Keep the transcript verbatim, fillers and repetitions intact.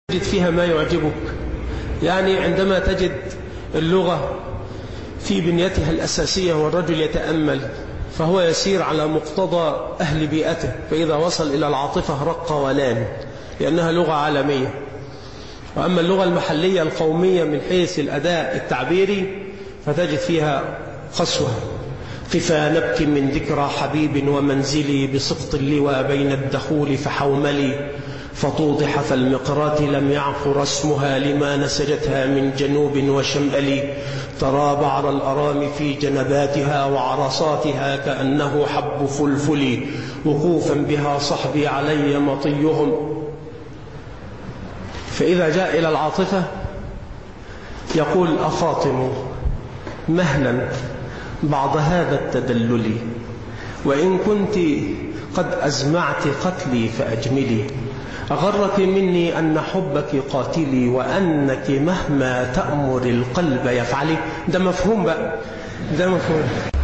تجد فيها ما يعجبك. يعني عندما تجد اللغة في بنيتها الأساسية والرجل يتأمل فهو يسير على مقتضى أهل بيئته، فإذا وصل إلى العاطفة رق ولان لأنها لغة عالمية. وأما اللغة المحلية القومية من حيث الأداء التعبيري فتجد فيها قسوة. قفا نبكي من ذكرى حبيب ومنزلي بسقط اللوى بين الدخول فحوملي فطوضح فالمقرات لم يعقر اسمها لما نسجتها من جنوب وشمال ترى بعر الأرام في جنباتها وعرصاتها كأنه حب فلفل وقوفا بها صحبي علي مطيهم. فإذا جاء إلى العاطفة يقول أفاطم مهلا بعض هذا التدلل وإن كنت قد أزمعت قتلي فأجملي أغرك مني أن حبك قاتلي وأنك مهما تأمر القلب يفعلي. ده مفهوم بقى، ده مفهوم.